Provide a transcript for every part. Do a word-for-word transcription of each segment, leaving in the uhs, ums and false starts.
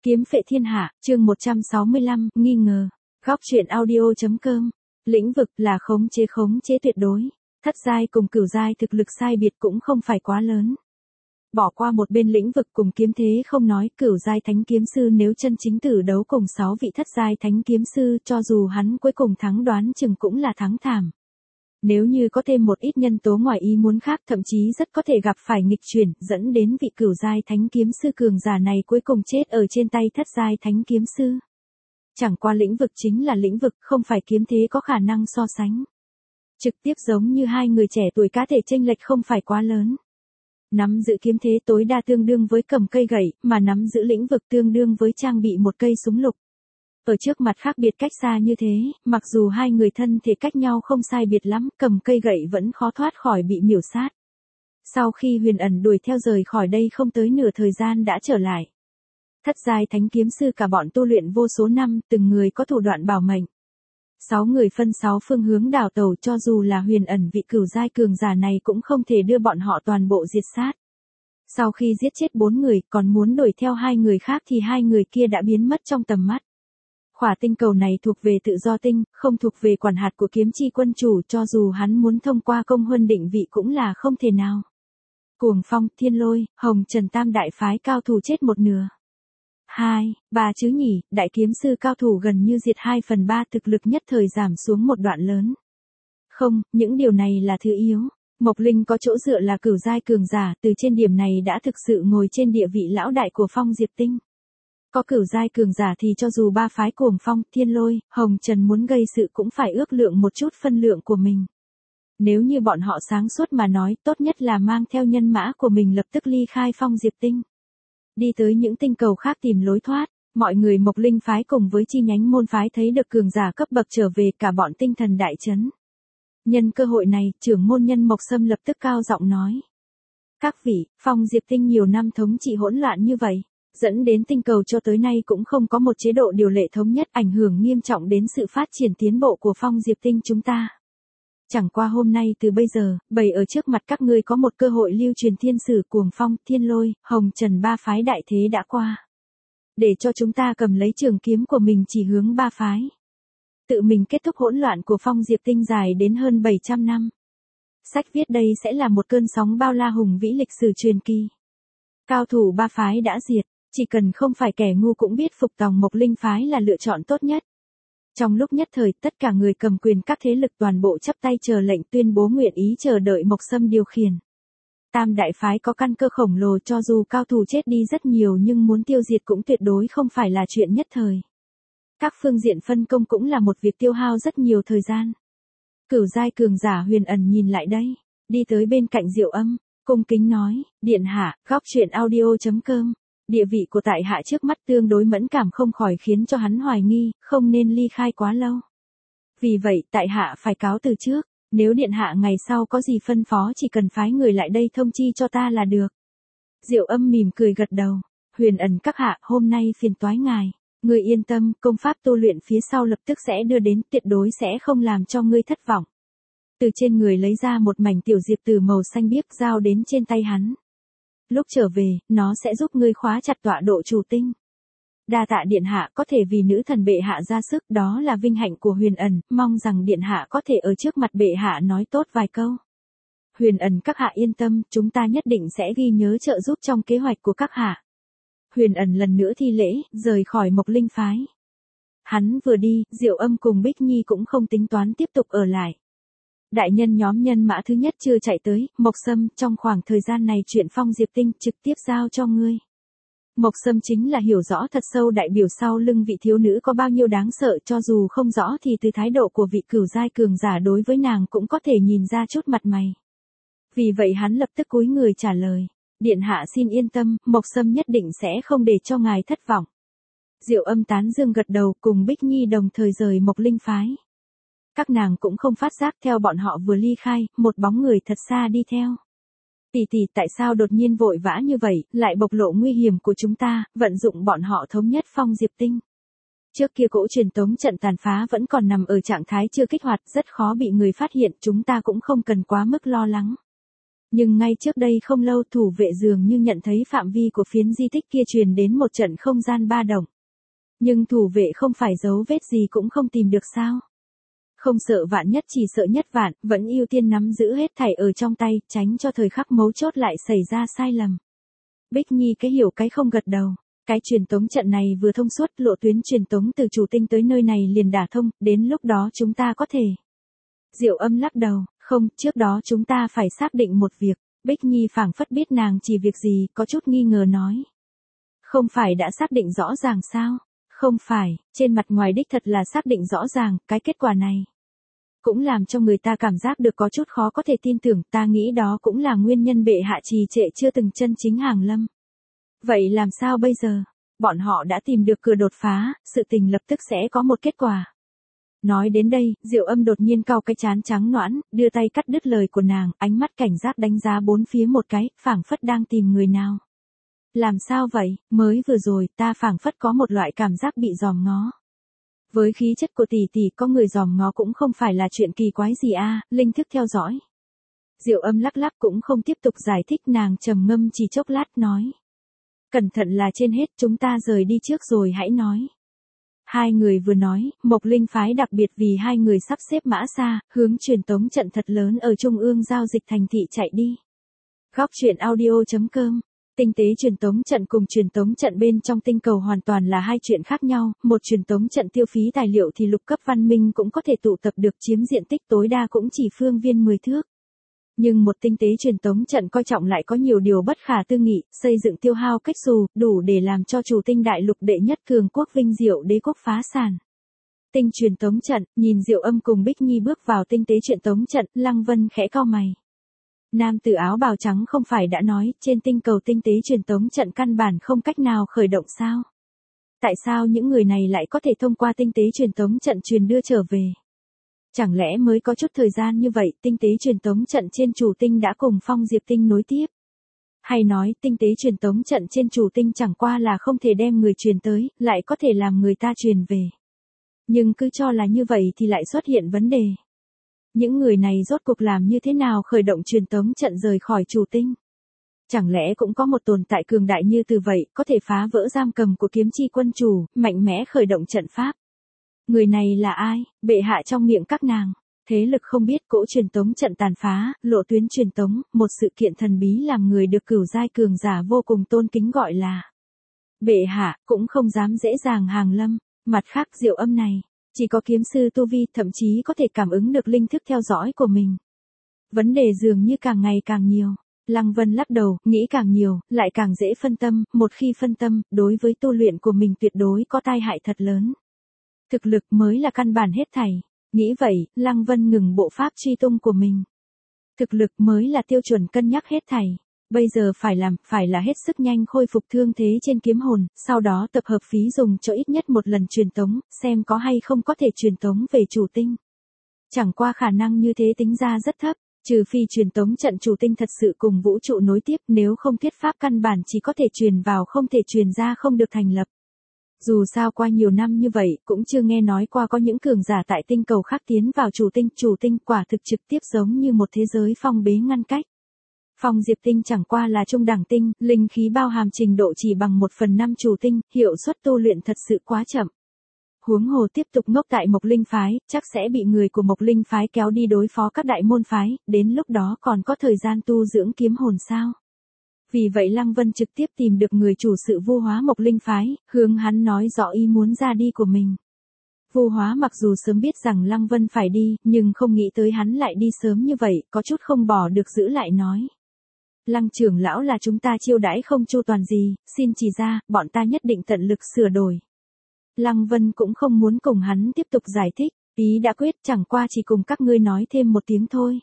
Kiếm phệ thiên hạ, chương một trăm sáu mươi lăm, nghi ngờ. Góc truyện audio.com. Lĩnh vực là khống chế khống chế tuyệt đối. Thất giai cùng cửu giai thực lực sai biệt cũng không phải quá lớn. Bỏ qua một bên lĩnh vực cùng kiếm thế không nói, cửu giai thánh kiếm sư nếu chân chính tử đấu cùng sáu vị thất giai thánh kiếm sư, cho dù hắn cuối cùng thắng đoán chừng cũng là thắng thảm. Nếu như có thêm một ít nhân tố ngoài ý muốn khác, thậm chí rất có thể gặp phải nghịch chuyển, dẫn đến vị cửu giai thánh kiếm sư cường giả này cuối cùng chết ở trên tay thất giai thánh kiếm sư. Chẳng qua lĩnh vực chính là lĩnh vực, không phải kiếm thế có khả năng so sánh. Trực tiếp giống như hai người trẻ tuổi cá thể chênh lệch không phải quá lớn. Nắm giữ kiếm thế tối đa tương đương với cầm cây gậy, mà nắm giữ lĩnh vực tương đương với trang bị một cây súng lục. Ở trước mặt khác biệt cách xa như thế, mặc dù hai người thân thể cách nhau không sai biệt lắm, cầm cây gậy vẫn khó thoát khỏi bị miểu sát. Sau khi Huyền Ẩn đuổi theo rời khỏi đây không tới nửa thời gian đã trở lại. Thất giai thánh kiếm sư cả bọn tu luyện vô số năm, từng người có thủ đoạn bảo mệnh. Sáu người phân sáu phương hướng đào tẩu, cho dù là Huyền Ẩn vị cửu giai cường giả này cũng không thể đưa bọn họ toàn bộ diệt sát. Sau khi giết chết bốn người, còn muốn đuổi theo hai người khác thì hai người kia đã biến mất trong tầm mắt. Khỏa tinh cầu này thuộc về tự do tinh, không thuộc về quản hạt của kiếm chi quân chủ, cho dù hắn muốn thông qua công huân định vị cũng là không thể nào. Cuồng Phong, Thiên Lôi, Hồng Trần tam đại phái cao thủ chết một nửa. Hai, ba chứ nhỉ, đại kiếm sư cao thủ gần như diệt hai phần ba, thực lực nhất thời giảm xuống một đoạn lớn. Không, những điều này là thứ yếu. Mộc Linh có chỗ dựa là cửu giai cường giả, từ trên điểm này đã thực sự ngồi trên địa vị lão đại của Phong Diệp Tinh. Có cửu giai cường giả thì cho dù ba phái Cuồng Phong, Thiên Lôi, Hồng Trần muốn gây sự cũng phải ước lượng một chút phân lượng của mình. Nếu như bọn họ sáng suốt mà nói, tốt nhất là mang theo nhân mã của mình lập tức ly khai Phong Diệp Tinh. Đi tới những tinh cầu khác tìm lối thoát. Mọi người Mộc Linh phái cùng với chi nhánh môn phái thấy được cường giả cấp bậc trở về, cả bọn tinh thần đại chấn. Nhân cơ hội này, trưởng môn nhân Mộc Sâm lập tức cao giọng nói. Các vị, Phong Diệp Tinh nhiều năm thống trị hỗn loạn như vậy, dẫn đến tinh cầu cho tới nay cũng không có một chế độ điều lệ thống nhất, ảnh hưởng nghiêm trọng đến sự phát triển tiến bộ của Phong Diệp Tinh chúng ta. Chẳng qua hôm nay từ bây giờ, bày ở trước mặt các ngươi có một cơ hội lưu truyền thiên sử Cuồng Phong, Thiên Lôi, Hồng Trần ba phái đại thế đã qua. Để cho chúng ta cầm lấy trường kiếm của mình chỉ hướng ba phái. Tự mình kết thúc hỗn loạn của Phong Diệp Tinh dài đến hơn bảy trăm năm. Sách viết đây sẽ là một cơn sóng bao la hùng vĩ lịch sử truyền kỳ. Cao thủ ba phái đã diệt, chỉ cần không phải kẻ ngu cũng biết phục tòng Mộc Linh phái là lựa chọn tốt nhất. Trong lúc nhất thời, tất cả người cầm quyền các thế lực toàn bộ chắp tay chờ lệnh, tuyên bố nguyện ý chờ đợi Mộc Sâm điều khiển. Tam đại phái có căn cơ khổng lồ, cho dù cao thủ chết đi rất nhiều nhưng muốn tiêu diệt cũng tuyệt đối không phải là chuyện nhất thời. Các phương diện phân công cũng là một việc tiêu hao rất nhiều thời gian. Cửu giai cường giả Huyền Ẩn nhìn lại đây, đi tới bên cạnh Diệu Âm, cung kính nói, điện hạ, góc truyện audio.com. Địa vị của tại hạ trước mắt tương đối mẫn cảm, không khỏi khiến cho hắn hoài nghi, không nên ly khai quá lâu. Vì vậy tại hạ phải cáo từ trước, nếu điện hạ ngày sau có gì phân phó chỉ cần phái người lại đây thông chi cho ta là được. Diệu Âm mỉm cười gật đầu, Huyền Ẩn các hạ, hôm nay phiền toái ngài, ngươi yên tâm, công pháp tu luyện phía sau lập tức sẽ đưa đến, tuyệt đối sẽ không làm cho ngươi thất vọng. Từ trên người lấy ra một mảnh tiểu diệp tử màu xanh biếc giao đến trên tay hắn. Lúc trở về, nó sẽ giúp ngươi khóa chặt tọa độ chủ tinh. Đa tạ điện hạ, có thể vì nữ thần bệ hạ ra sức, đó là vinh hạnh của Huyền Ẩn, mong rằng điện hạ có thể ở trước mặt bệ hạ nói tốt vài câu. Huyền Ẩn các hạ yên tâm, chúng ta nhất định sẽ ghi nhớ trợ giúp trong kế hoạch của các hạ. Huyền Ẩn lần nữa thi lễ, rời khỏi Mộc Linh phái. Hắn vừa đi, Diệu Âm cùng Bích Nhi cũng không tính toán tiếp tục ở lại. Đại nhân nhóm nhân mã thứ nhất chưa chạy tới, Mộc Sâm, trong khoảng thời gian này chuyện Phong Diệp Tinh trực tiếp giao cho ngươi. Mộc Sâm chính là hiểu rõ thật sâu đại biểu sau lưng vị thiếu nữ có bao nhiêu đáng sợ, cho dù không rõ thì từ thái độ của vị cửu giai cường giả đối với nàng cũng có thể nhìn ra chút mặt mày. Vì vậy hắn lập tức cúi người trả lời, điện hạ xin yên tâm, Mộc Sâm nhất định sẽ không để cho ngài thất vọng. Diệu Âm tán dương gật đầu, cùng Bích Nhi đồng thời rời Mộc Linh phái. Các nàng cũng không phát giác, theo bọn họ vừa ly khai, một bóng người thật xa đi theo. Tỷ tỷ, tại sao đột nhiên vội vã như vậy, lại bộc lộ nguy hiểm của chúng ta, vận dụng bọn họ thống nhất Phong Diệp Tinh. Trước kia cỗ truyền tống trận tàn phá vẫn còn nằm ở trạng thái chưa kích hoạt, rất khó bị người phát hiện, chúng ta cũng không cần quá mức lo lắng. Nhưng ngay trước đây không lâu thủ vệ dường như nhận thấy phạm vi của phiến di tích kia truyền đến một trận không gian ba động. Nhưng thủ vệ không phải dấu vết gì cũng không tìm được sao? Không sợ vạn nhất chỉ sợ nhất vạn, vẫn ưu tiên nắm giữ hết thảy ở trong tay, tránh cho thời khắc mấu chốt lại xảy ra sai lầm. Bích Nhi cái hiểu cái không gật đầu. Cái truyền tống trận này vừa thông suốt, lộ tuyến truyền tống từ chủ tinh tới nơi này liền đả thông, đến lúc đó chúng ta có thể. Diệu Âm lắc đầu, không, trước đó chúng ta phải xác định một việc. Bích Nhi phảng phất biết nàng chỉ việc gì, có chút nghi ngờ nói. Không phải đã xác định rõ ràng sao? Không phải, trên mặt ngoài đích thật là xác định rõ ràng, cái kết quả này cũng làm cho người ta cảm giác được có chút khó có thể tin tưởng, ta nghĩ đó cũng là nguyên nhân bệ hạ trì trệ chưa từng chân chính hàng lâm. Vậy làm sao bây giờ? Bọn họ đã tìm được cửa đột phá, sự tình lập tức sẽ có một kết quả. Nói đến đây, Diệu Âm đột nhiên cau cái trán trắng nõn, đưa tay cắt đứt lời của nàng, ánh mắt cảnh giác đánh giá bốn phía một cái, phảng phất đang tìm người nào. Làm sao vậy, mới vừa rồi ta phảng phất có một loại cảm giác bị dòm ngó. Với khí chất của tỷ tỷ có người dòm ngó cũng không phải là chuyện kỳ quái gì a, Linh thức theo dõi. Diệu Âm lắc lắc cũng không tiếp tục giải thích, nàng trầm ngâm chỉ chốc lát nói. Cẩn thận là trên hết, chúng ta rời đi trước rồi hãy nói. Hai người vừa nói, Mộc Linh phái đặc biệt vì hai người sắp xếp mã xa, hướng truyền tống trận thật lớn ở trung ương giao dịch thành thị chạy đi. Góc truyện audio chấm com. Tinh tế truyền tống trận cùng truyền tống trận bên trong tinh cầu hoàn toàn là hai chuyện khác nhau, một truyền tống trận tiêu phí tài liệu thì lục cấp văn minh cũng có thể tụ tập được, chiếm diện tích tối đa cũng chỉ phương viên mười thước. Nhưng một tinh tế truyền tống trận coi trọng lại có nhiều điều bất khả tư nghị, xây dựng tiêu hao cách xù, đủ để làm cho chủ tinh đại lục đệ nhất cường quốc vinh diệu đế quốc phá sản. Tinh truyền tống trận, nhìn Diệu Âm cùng Bích Nhi bước vào tinh tế truyền tống trận, Lăng Vân khẽ cau mày. Nam tử áo bào trắng không phải đã nói, trên tinh cầu tinh tế truyền tống trận căn bản không cách nào khởi động sao? Tại sao những người này lại có thể thông qua tinh tế truyền tống trận truyền đưa trở về? Chẳng lẽ mới có chút thời gian như vậy, tinh tế truyền tống trận trên chủ tinh đã cùng Phong Diệp tinh nối tiếp? Hay nói, tinh tế truyền tống trận trên chủ tinh chẳng qua là không thể đem người truyền tới, lại có thể làm người ta truyền về. Nhưng cứ cho là như vậy thì lại xuất hiện vấn đề. Những người này rốt cuộc làm như thế nào khởi động truyền tống trận rời khỏi chủ tinh? Chẳng lẽ cũng có một tồn tại cường đại như từ vậy, có thể phá vỡ giam cầm của kiếm chi quân chủ, mạnh mẽ khởi động trận pháp? Người này là ai? Bệ hạ trong miệng các nàng. Thế lực không biết, cỗ truyền tống trận tàn phá, lộ tuyến truyền tống, một sự kiện thần bí làm người được cửu giai cường giả vô cùng tôn kính gọi là bệ hạ, cũng không dám dễ dàng hàng lâm. Mặt khác Diệu Âm này, chỉ có kiếm sư tu vi, thậm chí có thể cảm ứng được linh thức theo dõi của mình. Vấn đề dường như càng ngày càng nhiều. Lăng Vân lắc đầu, nghĩ càng nhiều, lại càng dễ phân tâm, một khi phân tâm, đối với tu luyện của mình tuyệt đối có tai hại thật lớn. Thực lực mới là căn bản hết thảy. Nghĩ vậy, Lăng Vân ngừng bộ pháp truy tung của mình. Thực lực mới là tiêu chuẩn cân nhắc hết thảy. Bây giờ phải làm, phải là hết sức nhanh khôi phục thương thế trên kiếm hồn, sau đó tập hợp phí dùng cho ít nhất một lần truyền tống, xem có hay không có thể truyền tống về chủ tinh. Chẳng qua khả năng như thế tính ra rất thấp, trừ phi truyền tống trận chủ tinh thật sự cùng vũ trụ nối tiếp, nếu không thuyết pháp căn bản chỉ có thể truyền vào không thể truyền ra không được thành lập. Dù sao qua nhiều năm như vậy, cũng chưa nghe nói qua có những cường giả tại tinh cầu khác tiến vào chủ tinh, chủ tinh quả thực trực tiếp giống như một thế giới phong bế ngăn cách. Phong Diệp tinh chẳng qua là trung đẳng tinh, linh khí bao hàm trình độ chỉ bằng một phần năm chủ tinh, hiệu suất tu luyện thật sự quá chậm. Huống hồ tiếp tục ngốc tại Mộc Linh phái, chắc sẽ bị người của Mộc Linh phái kéo đi đối phó các đại môn phái, đến lúc đó còn có thời gian tu dưỡng kiếm hồn sao? Vì vậy Lăng Vân trực tiếp tìm được người chủ sự Vu Hóa Mộc Linh phái, hướng hắn nói rõ ý muốn ra đi của mình. Vu Hóa mặc dù sớm biết rằng Lăng Vân phải đi, nhưng không nghĩ tới hắn lại đi sớm như vậy, có chút không bỏ được giữ lại nói. Lăng trưởng lão là chúng ta chiêu đãi không chu toàn gì, xin chỉ ra, bọn ta nhất định tận lực sửa đổi. Lăng Vân cũng không muốn cùng hắn tiếp tục giải thích, ý đã quyết, chẳng qua chỉ cùng các ngươi nói thêm một tiếng thôi.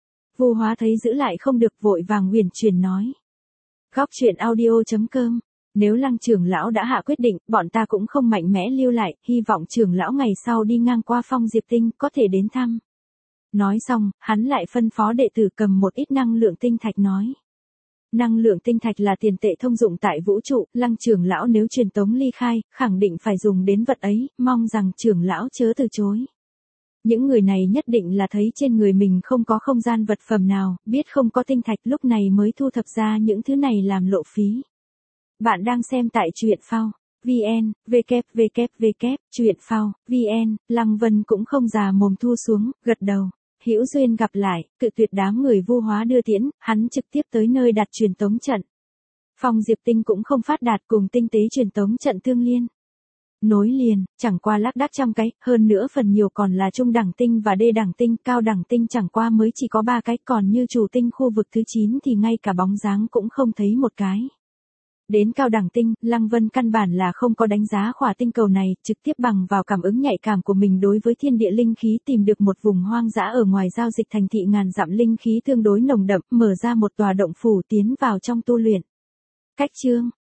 Vu Hóa thấy giữ lại không được, vội vàng uyển chuyển nói. Góc truyện audio chấm com. Nếu Lăng trưởng lão đã hạ quyết định, bọn ta cũng không mạnh mẽ lưu lại, hy vọng trưởng lão ngày sau đi ngang qua Phong Diệp tinh có thể đến thăm. Nói xong, hắn lại phân phó đệ tử cầm một ít năng lượng tinh thạch nói. Năng lượng tinh thạch là tiền tệ thông dụng tại vũ trụ, Lăng trưởng lão nếu truyền tống ly khai, khẳng định phải dùng đến vật ấy, mong rằng trưởng lão chớ từ chối. Những người này nhất định là thấy trên người mình không có không gian vật phẩm nào, biết không có tinh thạch lúc này mới thu thập ra những thứ này làm lộ phí. Bạn đang xem tại truyện phao vn, www, truyện phao vn, Lăng Vân cũng không già mồm thu xuống, gật đầu. Hữu duyên gặp lại, cự tuyệt đám người Vu Hóa đưa tiễn, hắn trực tiếp tới nơi đặt truyền tống trận. Phong Diệp Tinh cũng không phát đạt cùng tinh tế truyền tống trận tương liên. Nối liền, chẳng qua lác đác trăm cái, hơn nữa phần nhiều còn là trung đẳng tinh và đê đẳng tinh, cao đẳng tinh chẳng qua mới chỉ có ba cái, còn như chủ tinh khu vực thứ chín thì ngay cả bóng dáng cũng không thấy một cái. Đến cao đẳng tinh, Lăng Vân căn bản là không có đánh giá khỏa tinh cầu này, trực tiếp bằng vào cảm ứng nhạy cảm của mình đối với thiên địa linh khí tìm được một vùng hoang dã ở ngoài giao dịch thành thị ngàn dặm linh khí tương đối nồng đậm, mở ra một tòa động phủ tiến vào trong tu luyện. Cách chương